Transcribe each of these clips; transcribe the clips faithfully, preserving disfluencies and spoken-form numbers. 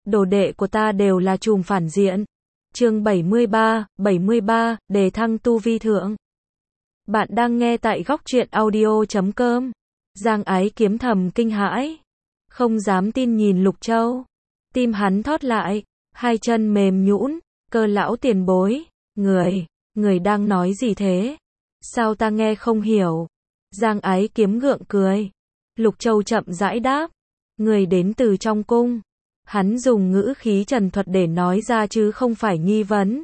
đồ đệ của ta đều là trùm phản diện. Chương bảy mươi ba, bảy mươi ba, đề thăng tu vi thượng. Bạn đang nghe tại góc truyện audio chấm com. Giang Ái Kiếm thầm kinh hãi, không dám tin nhìn Lục Châu. Tim hắn thót lại, hai chân mềm nhũn, Cơ lão tiền bối, người, người đang nói gì thế? Sao ta nghe không hiểu? Giang Ái Kiếm gượng cười. Lục Châu chậm rãi đáp, người đến từ trong cung. Hắn dùng ngữ khí trần thuật để nói ra chứ không phải nghi vấn.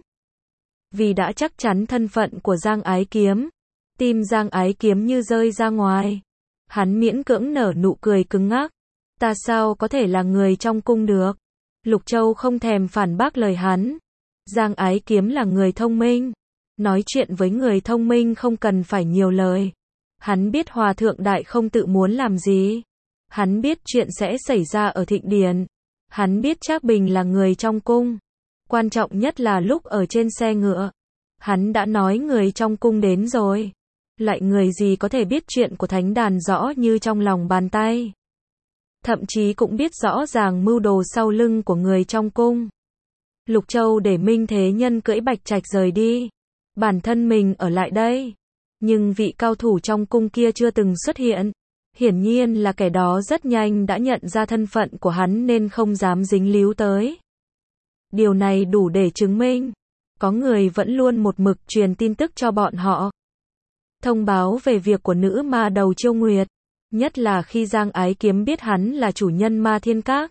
Vì đã chắc chắn thân phận của Giang Ái Kiếm, tim Giang Ái Kiếm như rơi ra ngoài. Hắn miễn cưỡng nở nụ cười cứng ngắc. Ta sao có thể là người trong cung được? Lục Châu không thèm phản bác lời hắn. Giang Ái Kiếm là người thông minh. Nói chuyện với người thông minh không cần phải nhiều lời. Hắn biết Hòa Thượng Đại không tự muốn làm gì. Hắn biết chuyện sẽ xảy ra ở Thịnh Điền. Hắn biết Trác Bình là người trong cung. Quan trọng nhất là lúc ở trên xe ngựa. Hắn đã nói người trong cung đến rồi. Lại người gì có thể biết chuyện của thánh đàn rõ như trong lòng bàn tay. Thậm chí cũng biết rõ ràng mưu đồ sau lưng của người trong cung. Lục Châu để Minh Thế Nhân cưỡi Bạch Trạch rời đi. Bản thân mình ở lại đây. Nhưng vị cao thủ trong cung kia chưa từng xuất hiện. Hiển nhiên là kẻ đó rất nhanh đã nhận ra thân phận của hắn nên không dám dính líu tới. Điều này đủ để chứng minh. Có người vẫn luôn một mực truyền tin tức cho bọn họ. Thông báo về việc của nữ ma đầu Chiêu Nguyệt. Nhất là khi Giang Ái Kiếm biết hắn là chủ nhân Ma Thiên Các.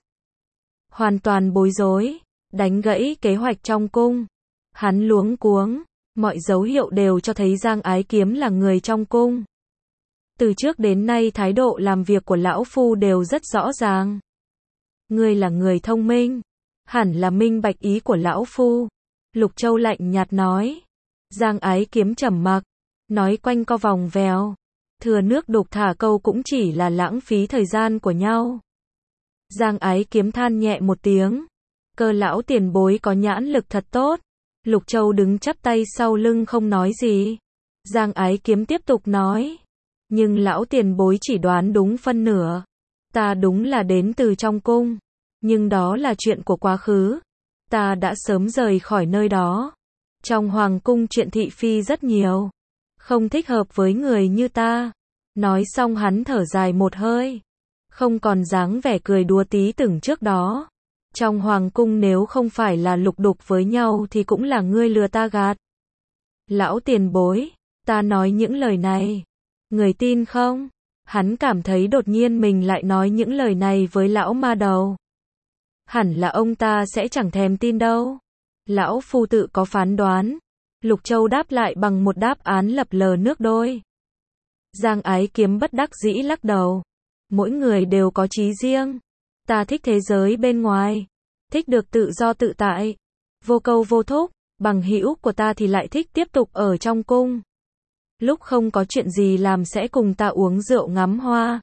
Hoàn toàn bối rối. Đánh gãy kế hoạch trong cung. Hắn luống cuống. Mọi dấu hiệu đều cho thấy Giang Ái Kiếm là người trong cung. Từ trước đến nay thái độ làm việc của lão phu đều rất rõ ràng. Ngươi là người thông minh. Hẳn là minh bạch ý của lão phu. Lục Châu lạnh nhạt nói. Giang Ái Kiếm trầm mặc. Nói quanh co vòng vèo. Thừa nước đục thả câu cũng chỉ là lãng phí thời gian của nhau. Giang Ái Kiếm than nhẹ một tiếng. Cơ lão tiền bối có nhãn lực thật tốt. Lục Châu đứng chắp tay sau lưng không nói gì. Giang Ái Kiếm tiếp tục nói. Nhưng lão tiền bối chỉ đoán đúng phân nửa. Ta đúng là đến từ trong cung. Nhưng đó là chuyện của quá khứ. Ta đã sớm rời khỏi nơi đó. Trong hoàng cung chuyện thị phi rất nhiều. Không thích hợp với người như ta. Nói xong hắn thở dài một hơi. Không còn dáng vẻ cười đùa tí từng trước đó. Trong hoàng cung nếu không phải là lục đục với nhau thì cũng là ngươi lừa ta gạt. Lão tiền bối, ta nói những lời này. Người tin không? Hắn cảm thấy đột nhiên mình lại nói những lời này với lão ma đầu. Hẳn là ông ta sẽ chẳng thèm tin đâu. Lão phu tự có phán đoán. Lục Châu đáp lại bằng một đáp án lập lờ nước đôi. Giang Ái Kiếm bất đắc dĩ lắc đầu. Mỗi người đều có chí riêng. Ta thích thế giới bên ngoài. Thích được tự do tự tại. Vô câu vô thúc. Bằng hữu của ta thì lại thích tiếp tục ở trong cung. Lúc không có chuyện gì làm sẽ cùng ta uống rượu ngắm hoa.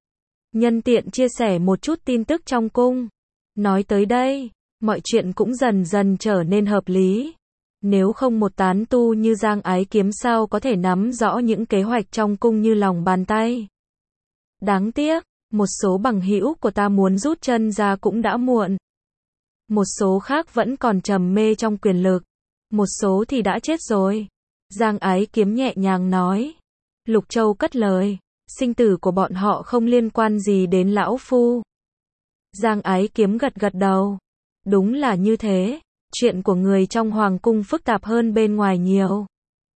Nhân tiện chia sẻ một chút tin tức trong cung. Nói tới đây, mọi chuyện cũng dần dần trở nên hợp lý. Nếu không một tán tu như Giang Ái Kiếm sao có thể nắm rõ những kế hoạch trong cung như lòng bàn tay. Đáng tiếc, một số bằng hữu của ta muốn rút chân ra cũng đã muộn. Một số khác vẫn còn trầm mê trong quyền lực. Một số thì đã chết rồi. Giang Ái Kiếm nhẹ nhàng nói. Lục Châu cất lời. Sinh tử của bọn họ không liên quan gì đến lão phu. Giang Ái Kiếm gật gật đầu. Đúng là như thế. Chuyện của người trong hoàng cung phức tạp hơn bên ngoài nhiều.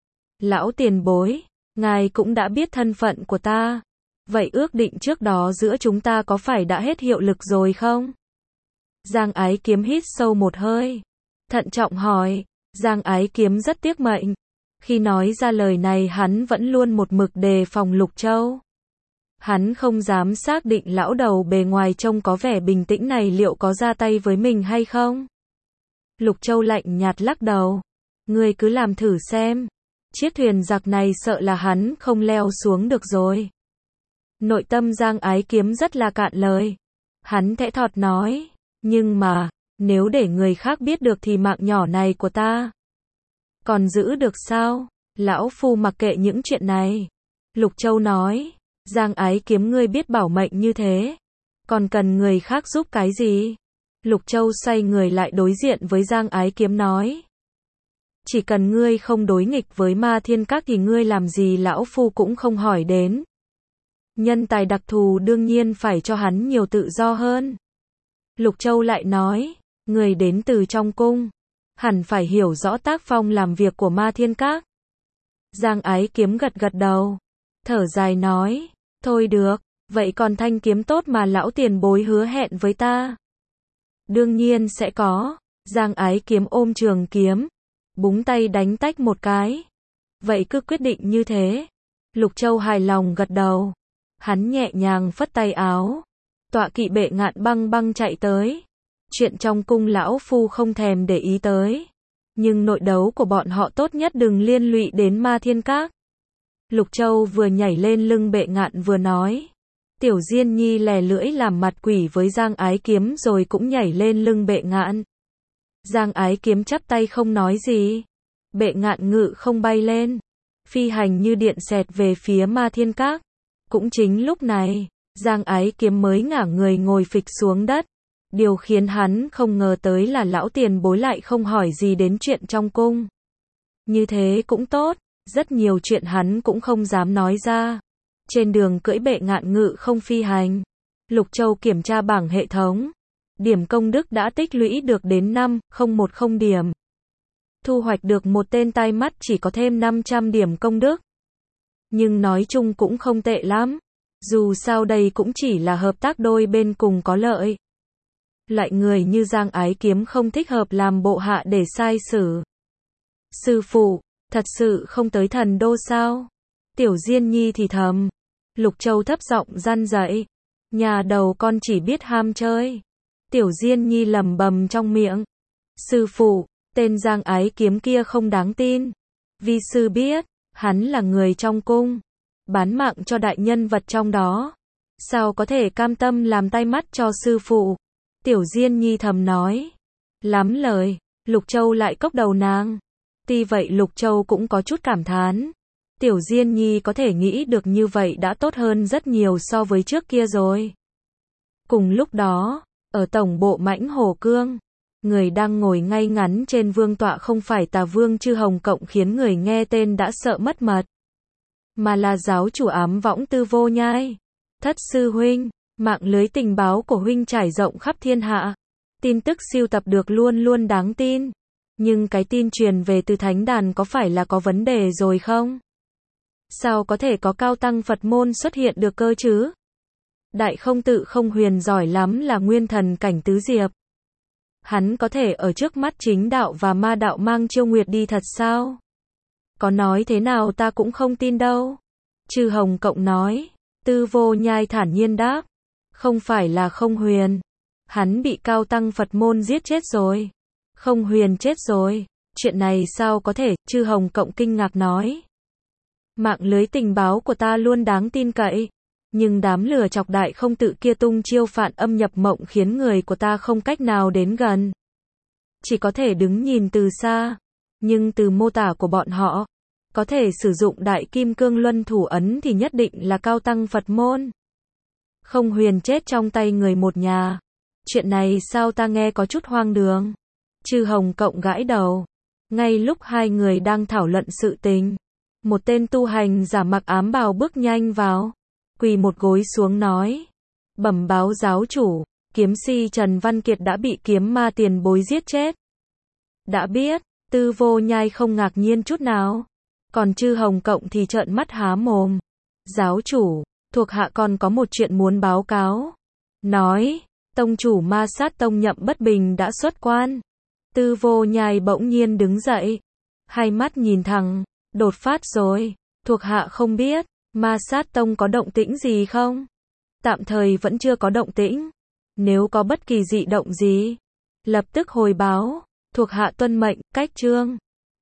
Lão tiền bối, ngài cũng đã biết thân phận của ta. Vậy ước định trước đó giữa chúng ta có phải đã hết hiệu lực rồi không? Giang Ái Kiếm hít sâu một hơi. Thận trọng hỏi. Giang Ái Kiếm rất tiếc mệnh. Khi nói ra lời này hắn vẫn luôn một mực đề phòng Lục Châu. Hắn không dám xác định lão đầu bề ngoài trông có vẻ bình tĩnh này liệu có ra tay với mình hay không. Lục Châu lạnh nhạt lắc đầu. Ngươi cứ làm thử xem. Chiếc thuyền giặc này sợ là hắn không leo xuống được rồi. Nội tâm Giang Ái Kiếm rất là cạn lời. Hắn thẽ thọt nói. Nhưng mà, nếu để người khác biết được thì mạng nhỏ này của ta còn giữ được sao? Lão phu mặc kệ những chuyện này. Lục Châu nói. Giang Ái Kiếm ngươi biết bảo mệnh như thế. Còn cần người khác giúp cái gì? Lục Châu xoay người lại đối diện với Giang Ái Kiếm nói. Chỉ cần ngươi không đối nghịch với Ma Thiên Các thì ngươi làm gì lão phu cũng không hỏi đến. Nhân tài đặc thù đương nhiên phải cho hắn nhiều tự do hơn. Lục Châu lại nói, người đến từ trong cung, hẳn phải hiểu rõ tác phong làm việc của Ma Thiên Các. Giang Ái Kiếm gật gật đầu, thở dài nói, thôi được, vậy còn thanh kiếm tốt mà lão tiền bối hứa hẹn với ta? Đương nhiên sẽ có. Giang Ái Kiếm ôm trường kiếm, búng tay đánh tách một cái. Vậy cứ quyết định như thế. Lục Châu hài lòng gật đầu. Hắn nhẹ nhàng phất tay áo. Tọa kỵ bệ ngạn băng băng chạy tới. Chuyện trong cung lão phu không thèm để ý tới. Nhưng nội đấu của bọn họ tốt nhất đừng liên lụy đến Ma Thiên Các. Lục Châu vừa nhảy lên lưng bệ ngạn vừa nói. Tiểu Diên Nhi lè lưỡi làm mặt quỷ với Giang Ái Kiếm rồi cũng nhảy lên lưng bệ ngạn. Giang Ái Kiếm chắp tay không nói gì. Bệ ngạn ngự không bay lên, phi hành như điện xẹt về phía Ma Thiên Các. Cũng chính lúc này, Giang Ái Kiếm mới ngả người ngồi phịch xuống đất. Điều khiến hắn không ngờ tới là lão tiền bối lại không hỏi gì đến chuyện trong cung. Như thế cũng tốt, rất nhiều chuyện hắn cũng không dám nói ra. Trên đường cưỡi bệ ngạn ngự không phi hành, Lục Châu kiểm tra bảng hệ thống. Điểm công đức đã tích lũy được đến năm không một không điểm. Thu hoạch được một tên tai mắt chỉ có thêm năm trăm điểm công đức. Nhưng nói chung cũng không tệ lắm. Dù sao đây cũng chỉ là hợp tác đôi bên cùng có lợi. Loại người như Giang Ái Kiếm không thích hợp làm bộ hạ để sai xử. Sư phụ, thật sự không tới thần đô sao? Tiểu Diên Nhi thì thầm. Lục Châu thấp giọng răn dạy. Nhà đầu con chỉ biết ham chơi. Tiểu Diên Nhi lẩm bẩm trong miệng. Sư phụ, tên Giang Ái Kiếm kia không đáng tin. Vi sư biết, hắn là người trong cung, bán mạng cho đại nhân vật trong đó. Sao có thể cam tâm làm tay mắt cho sư phụ? Tiểu Diên Nhi thầm nói. Lắm lời, Lục Châu lại cốc đầu nàng. Tuy vậy Lục Châu cũng có chút cảm thán. Tiểu Diên Nhi có thể nghĩ được như vậy đã tốt hơn rất nhiều so với trước kia rồi. Cùng lúc đó, ở tổng bộ Mãnh Hổ Cương, người đang ngồi ngay ngắn trên vương tọa không phải Tà Vương Chư Hồng Cộng khiến người nghe tên đã sợ mất mật, mà là giáo chủ ám võng Tư Vô Nhai. Thất sư huynh, mạng lưới tình báo của huynh trải rộng khắp thiên hạ. Tin tức siêu tập được luôn luôn đáng tin. Nhưng cái tin truyền về từ thánh đàn có phải là có vấn đề rồi không? Sao có thể có cao tăng Phật môn xuất hiện được cơ chứ? Đại không tự không huyền giỏi lắm là nguyên thần cảnh tứ diệp. Hắn có thể ở trước mắt chính đạo và ma đạo mang chiêu nguyệt đi thật sao? Có nói thế nào ta cũng không tin đâu. Chư Hồng Cộng nói. Tư Vô Nhai thản nhiên đáp. Không phải là không huyền. Hắn bị cao tăng Phật môn giết chết rồi. Không huyền chết rồi. Chuyện này sao có thể? Chư Hồng Cộng kinh ngạc nói. Mạng lưới tình báo của ta luôn đáng tin cậy. Nhưng đám lừa chọc đại không tự kia tung chiêu phản âm nhập mộng khiến người của ta không cách nào đến gần. Chỉ có thể đứng nhìn từ xa. Nhưng từ mô tả của bọn họ, có thể sử dụng đại kim cương luân thủ ấn thì nhất định là cao tăng Phật môn. Không huyền chết trong tay người một nhà. Chuyện này sao ta nghe có chút hoang đường. Chư Hồng Cộng gãi đầu. Ngay lúc hai người đang thảo luận sự tình, một tên tu hành giả mặc ám bào bước nhanh vào, quỳ một gối xuống nói. Bẩm báo giáo chủ, kiếm si Trần Văn Kiệt đã bị kiếm ma tiền bối giết chết. Đã biết, Tư Vô Nhai không ngạc nhiên chút nào. Còn Chư Hồng Cộng thì trợn mắt há mồm. Giáo chủ, thuộc hạ còn có một chuyện muốn báo cáo. Nói, tông chủ Ma Sát Tông Nhậm Bất Bình đã xuất quan. Tư Vô Nhai bỗng nhiên đứng dậy. Hai mắt nhìn thẳng, đột phát rồi. Thuộc hạ không biết, Ma Sát Tông có động tĩnh gì không? Tạm thời vẫn chưa có động tĩnh. Nếu có bất kỳ dị động gì, lập tức hồi báo. Thuộc hạ tuân mệnh, cách chương.